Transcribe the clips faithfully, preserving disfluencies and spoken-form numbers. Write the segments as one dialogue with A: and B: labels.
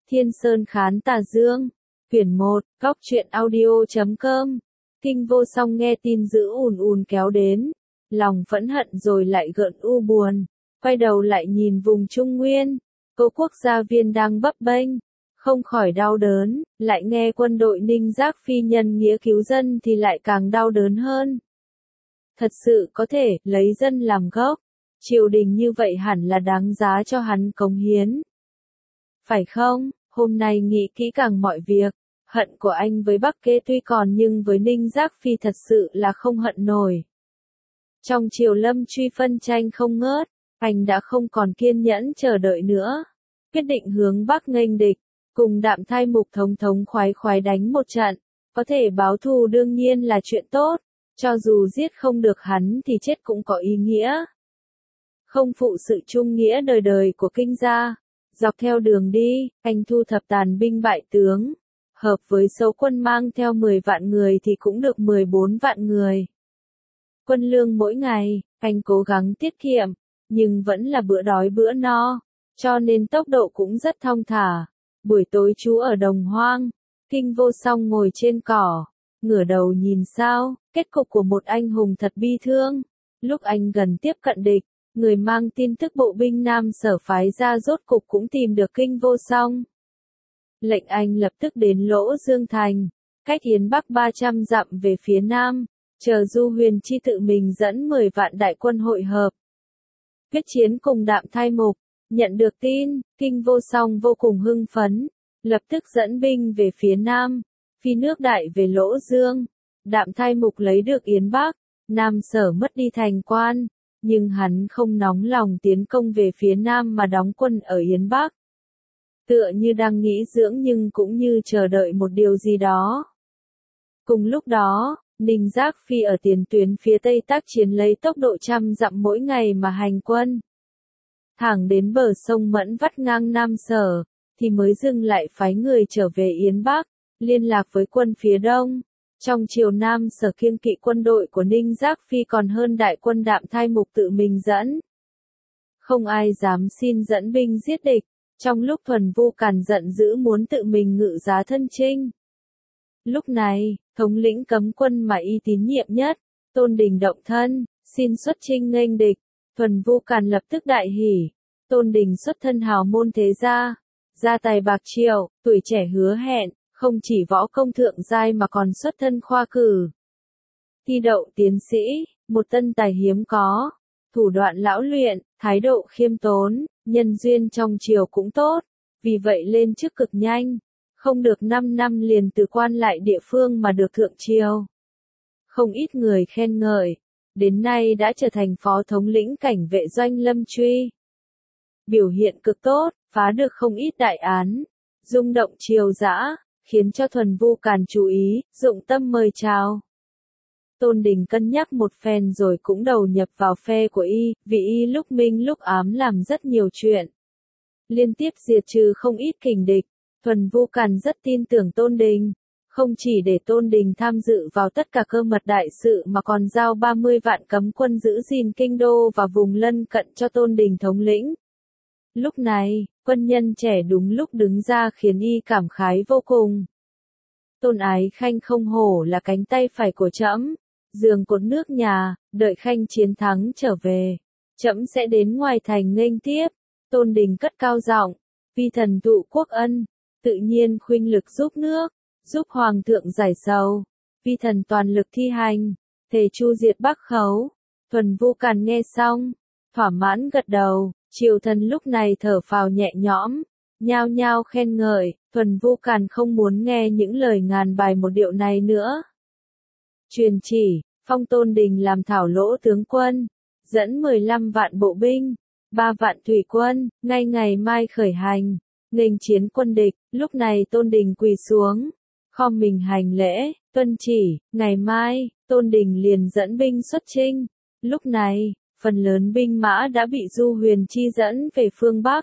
A: Thiên Sơn Khán Tà Dương. Quyển một, Góc truyện audio chấm com. Kinh Vô Song nghe tin dữ ùn ùn kéo đến, lòng phẫn hận rồi lại gợn u buồn, quay đầu lại nhìn vùng Trung Nguyên, cố quốc gia viên đang bấp bênh, không khỏi đau đớn, lại nghe quân đội Ninh Giác Phi nhân nghĩa cứu dân thì lại càng đau đớn hơn. Thật sự có thể lấy dân làm gốc, triều đình như vậy hẳn là đáng giá cho hắn cống hiến. Phải không? Hôm nay nghĩ kỹ càng mọi việc, hận của anh với Bắc Kế tuy còn nhưng với Ninh Giác Phi thật sự là không hận nổi. Trong triều lâm truy phân tranh không ngớt, anh đã không còn kiên nhẫn chờ đợi nữa, quyết định hướng Bắc nghênh địch, cùng Đạm Thai Mục thống thống khoái khoái đánh một trận, có thể báo thù đương nhiên là chuyện tốt, cho dù giết không được hắn thì chết cũng có ý nghĩa. Không phụ sự trung nghĩa đời đời của Kinh gia. Dọc theo đường đi, anh thu thập tàn binh bại tướng, hợp với số quân mang theo mười vạn người thì cũng được mười bốn vạn người. Quân lương mỗi ngày, anh cố gắng tiết kiệm, nhưng vẫn là bữa đói bữa no, cho nên tốc độ cũng rất thong thả. Buổi tối trú ở đồng hoang, Kinh Vô Song ngồi trên cỏ, ngửa đầu nhìn sao, kết cục của một anh hùng thật bi thương. Lúc anh gần tiếp cận địch, người mang tin tức bộ binh Nam Sở phái ra rốt cục cũng tìm được Kinh Vô Song. Lệnh anh lập tức đến Lỗ Dương Thành, cách Yến Bắc ba trăm dặm về phía Nam, chờ Du Huyền Chi tự mình dẫn mười vạn đại quân hội hợp. Quyết chiến cùng Đạm Thai Mục, nhận được tin, Kinh Vô Song vô cùng hưng phấn, lập tức dẫn binh về phía Nam, phi nước đại về Lỗ Dương. Đạm Thai Mục lấy được Yến Bắc, Nam Sở mất đi thành quan. Nhưng hắn không nóng lòng tiến công về phía Nam mà đóng quân ở Yến Bắc. Tựa như đang nghĩ dưỡng nhưng cũng như chờ đợi một điều gì đó. Cùng lúc đó, Ninh Giác Phi ở tiền tuyến phía Tây tác chiến lấy tốc độ trăm dặm mỗi ngày mà hành quân. Thẳng đến bờ sông Mẫn vắt ngang Nam Sở, thì mới dừng lại phái người trở về Yến Bắc, liên lạc với quân phía Đông. Trong triều Nam Sở kiêng kỵ quân đội của Ninh Giác Phi còn hơn đại quân Đạm Thai Mục tự mình dẫn. Không ai dám xin dẫn binh giết địch, trong lúc Thuần Vu Càn giận dữ muốn tự mình ngự giá thân chinh. Lúc này, thống lĩnh cấm quân mà y tín nhiệm nhất, Tôn Đình động thân, xin xuất chinh nghênh địch. Thuần Vu Càn lập tức đại hỉ, Tôn Đình xuất thân hào môn thế gia, gia tài bạc triệu, tuổi trẻ hứa hẹn. Không chỉ võ công thượng giai mà còn xuất thân khoa cử. Thi đậu tiến sĩ, một tân tài hiếm có, thủ đoạn lão luyện, thái độ khiêm tốn, nhân duyên trong triều cũng tốt, vì vậy lên chức cực nhanh, không được năm năm liền từ quan lại địa phương mà được thượng triều. Không ít người khen ngợi, đến nay đã trở thành phó thống lĩnh cảnh vệ doanh lâm truy. Biểu hiện cực tốt, phá được không ít đại án, rung động triều dã. Khiến cho Thuần Vu Càn chú ý, dụng tâm mời chào. Tôn Đình cân nhắc một phen rồi cũng đầu nhập vào phe của y, vì y lúc minh lúc ám làm rất nhiều chuyện. Liên tiếp diệt trừ không ít kình địch, Thuần Vu Càn rất tin tưởng Tôn Đình, không chỉ để Tôn Đình tham dự vào tất cả cơ mật đại sự mà còn giao ba mươi vạn cấm quân giữ gìn kinh đô và vùng lân cận cho Tôn Đình thống lĩnh. Lúc này, quân nhân trẻ đúng lúc đứng ra khiến y cảm khái vô cùng. Tôn Ái Khanh không hổ là cánh tay phải của trẫm, giường cột nước nhà, đợi Khanh chiến thắng trở về, trẫm sẽ đến ngoài thành nghênh tiếp. Tôn Đình cất cao giọng, vi thần thụ quốc ân, tự nhiên khuynh lực giúp nước, giúp hoàng thượng giải sầu, vi thần toàn lực thi hành, thề chu diệt Bắc Khấu. Thuần Vu Càn nghe xong, thỏa mãn gật đầu. Triều thần lúc này thở phào nhẹ nhõm, nhao nhao khen ngợi. Thuần Vu Càn không muốn nghe những lời ngàn bài một điệu này nữa. Truyền chỉ, phong Tôn Đình làm thảo lỗ tướng quân, dẫn mười lăm vạn bộ binh, ba vạn thủy quân, ngay ngày mai khởi hành, nghênh chiến quân địch. Lúc này Tôn Đình quỳ xuống, khom mình hành lễ, tuân chỉ. Ngày mai, Tôn Đình liền dẫn binh xuất chinh. Lúc này, phần lớn binh mã đã bị Du Huyền Chi dẫn về phương Bắc.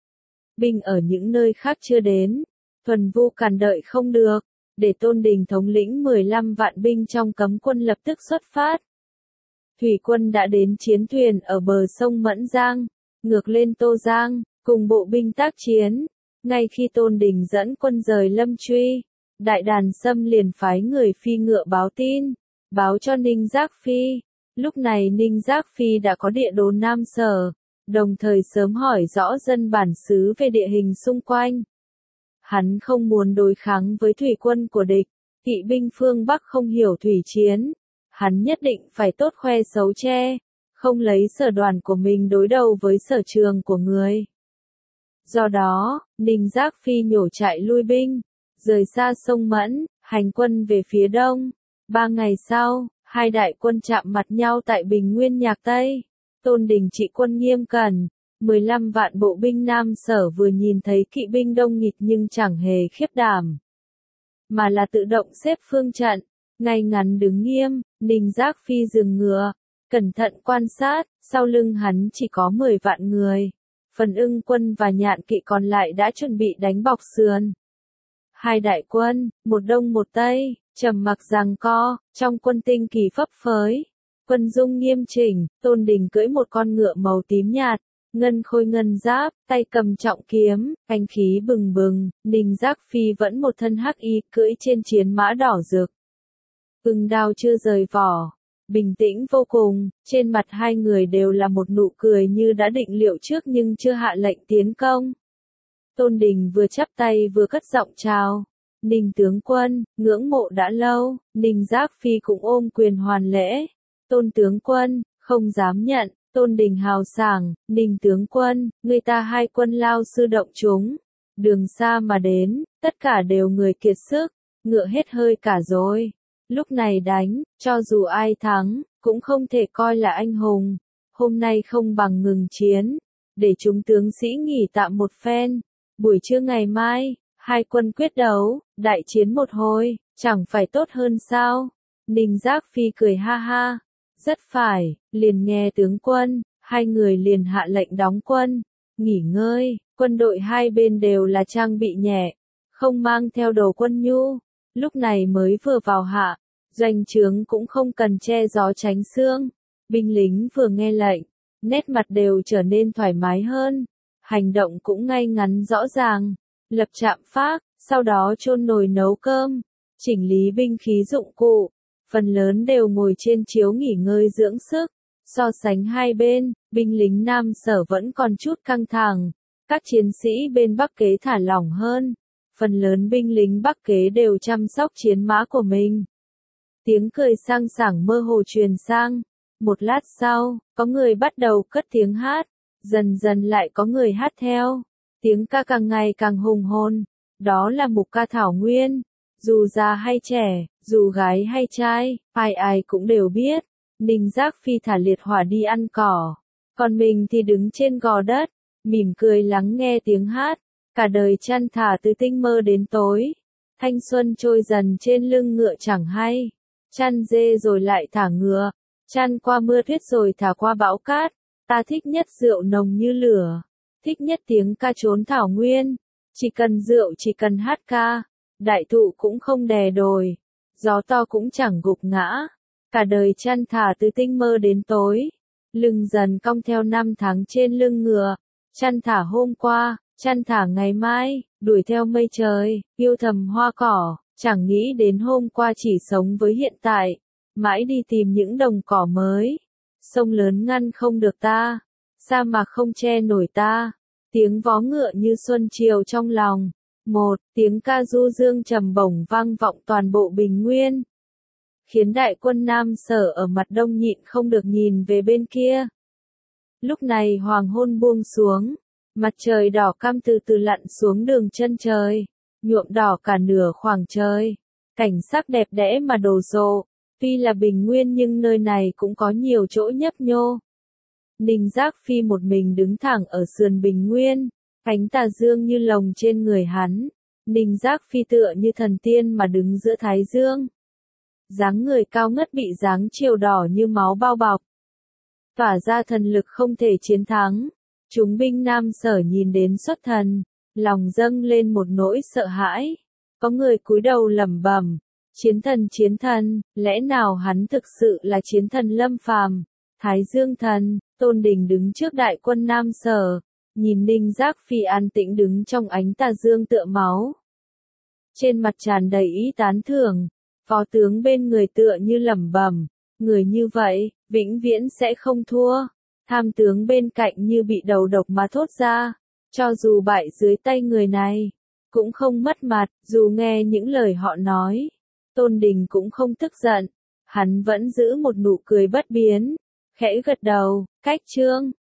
A: Binh ở những nơi khác chưa đến, Thuần Vu Càn đợi không được, để Tôn Đình thống lĩnh mười lăm vạn binh trong cấm quân lập tức xuất phát. Thủy quân đã đến chiến thuyền ở bờ sông Mẫn Giang, ngược lên Tô Giang, cùng bộ binh tác chiến. Ngay khi Tôn Đình dẫn quân rời Lâm Truy, Đại Đàn Sâm liền phái người phi ngựa báo tin, báo cho Ninh Giác Phi. Lúc này Ninh Giác Phi đã có địa đồ Nam Sở, đồng thời sớm hỏi rõ dân bản xứ về địa hình xung quanh. Hắn không muốn đối kháng với thủy quân của địch, kỵ binh phương Bắc không hiểu thủy chiến. Hắn nhất định phải tốt khoe xấu che, không lấy sở đoàn của mình đối đầu với sở trường của người. Do đó, Ninh Giác Phi nhổ trại lui binh, rời xa sông Mẫn, hành quân về phía đông. Ba ngày sau, hai đại quân chạm mặt nhau tại Bình Nguyên Nhạc Tây. Tôn Đình trị quân nghiêm cẩn, mười lăm vạn bộ binh Nam Sở vừa nhìn thấy kỵ binh đông nghịt nhưng chẳng hề khiếp đảm, mà là tự động xếp phương trận, ngay ngắn đứng nghiêm. Ninh Giác Phi dừng ngựa, cẩn thận quan sát, sau lưng hắn chỉ có mười vạn người. Phần Ưng quân và Nhạn kỵ còn lại đã chuẩn bị đánh bọc sườn. Hai đại quân, một đông một tây, trầm mặc giằng co, trong quân tinh kỳ phấp phới. Quân dung nghiêm chỉnh, Tôn Đình cưỡi một con ngựa màu tím nhạt, ngân khôi ngân giáp, tay cầm trọng kiếm, anh khí bừng bừng. Ninh Giác Phi vẫn một thân hắc y, cưỡi trên chiến mã đỏ rực. Ưng đao chưa rời vỏ, bình tĩnh vô cùng, trên mặt hai người đều là một nụ cười như đã định liệu trước nhưng chưa hạ lệnh tiến công. Tôn Đình vừa chắp tay vừa cất giọng chào. Ninh tướng quân, ngưỡng mộ đã lâu. Ninh Giác Phi cũng ôm quyền hoàn lễ. Tôn tướng quân, không dám nhận. Tôn Đình hào sảng. Ninh tướng quân, người ta hai quân lao sư động chúng, đường xa mà đến, tất cả đều người kiệt sức, ngựa hết hơi cả rồi. Lúc này đánh, cho dù ai thắng, cũng không thể coi là anh hùng. Hôm nay không bằng ngừng chiến, để chúng tướng sĩ nghỉ tạm một phen. Buổi trưa ngày mai, hai quân quyết đấu, đại chiến một hồi, chẳng phải tốt hơn sao? Ninh Giác Phi cười ha ha. Rất phải, liền nghe tướng quân, hai người liền hạ lệnh đóng quân, nghỉ ngơi. Quân đội hai bên đều là trang bị nhẹ, không mang theo đồ quân nhu. Lúc này mới vừa vào hạ, doanh trướng cũng không cần che gió tránh sương. Binh lính vừa nghe lệnh, nét mặt đều trở nên thoải mái hơn, hành động cũng ngay ngắn rõ ràng. Lập trạm phác, sau đó chôn nồi nấu cơm, chỉnh lý binh khí dụng cụ, phần lớn đều ngồi trên chiếu nghỉ ngơi dưỡng sức. So sánh hai bên, binh lính Nam Sở vẫn còn chút căng thẳng, các chiến sĩ bên Bắc Kế thả lỏng hơn. Phần lớn binh lính Bắc Kế đều chăm sóc chiến mã của mình. Tiếng cười sang sảng mơ hồ truyền sang. Một lát sau, có người bắt đầu cất tiếng hát, dần dần lại có người hát theo. Tiếng ca càng ngày càng hùng hồn, đó là mục ca Thảo Nguyên. Dù già hay trẻ, dù gái hay trai, ai ai cũng đều biết. Ninh Giác Phi thả liệt hỏa đi ăn cỏ, còn mình thì đứng trên gò đất, mỉm cười lắng nghe tiếng hát. Cả đời chăn thả từ tinh mơ đến tối, thanh xuân trôi dần trên lưng ngựa chẳng hay. Chăn dê rồi lại thả ngựa, chăn qua mưa tuyết rồi thả qua bão cát. Ta thích nhất rượu nồng như lửa, thích nhất tiếng ca trốn Thảo Nguyên. Chỉ cần rượu, chỉ cần hát ca, đại thụ cũng không đè đồi, gió to cũng chẳng gục ngã. Cả đời chăn thả từ tinh mơ đến tối, lưng dần cong theo năm tháng trên lưng ngựa. Chăn thả hôm qua, chăn thả ngày mai, đuổi theo mây trời, yêu thầm hoa cỏ, chẳng nghĩ đến hôm qua, chỉ sống với hiện tại, mãi đi tìm những đồng cỏ mới. Sông lớn ngăn không được ta, sa mạc không che nổi ta. Tiếng vó ngựa như xuân chiều trong lòng. Một tiếng ca du dương trầm bổng vang vọng toàn bộ Bình Nguyên, khiến đại quân Nam Sở ở mặt đông nhịn không được nhìn về bên kia. Lúc này hoàng hôn buông xuống, mặt trời đỏ cam từ từ lặn xuống đường chân trời, nhuộm đỏ cả nửa khoảng trời. Cảnh sắc đẹp đẽ mà đồ sộ. Tuy là Bình Nguyên nhưng nơi này cũng có nhiều chỗ nhấp nhô. Ninh Giác Phi một mình đứng thẳng ở sườn Bình Nguyên, cánh tà dương như lồng trên người hắn. Ninh Giác Phi tựa như thần tiên mà đứng giữa thái dương. Dáng người cao ngất bị dáng chiều đỏ như máu bao bọc, tỏa ra thần lực không thể chiến thắng. Chúng binh Nam Sở nhìn đến xuất thần, lòng dâng lên một nỗi sợ hãi. Có người cúi đầu lẩm bẩm, chiến thần chiến thần, lẽ nào hắn thực sự là chiến thần lâm phàm? Thái Dương thần. Tôn Đình đứng trước đại quân Nam Sở, Nhìn Ninh Giác Phi an tĩnh đứng trong ánh tà dương tựa máu. Trên mặt tràn đầy ý tán thưởng, phó tướng bên người tựa như lẩm bẩm, người như vậy, vĩnh viễn sẽ không thua. Tham tướng bên cạnh như bị đầu độc mà thốt ra, cho dù bại dưới tay người này, cũng không mất mặt, dù nghe những lời họ nói. Tôn Đình cũng không tức giận, hắn vẫn giữ một nụ cười bất biến, khẽ gật đầu, cách trương.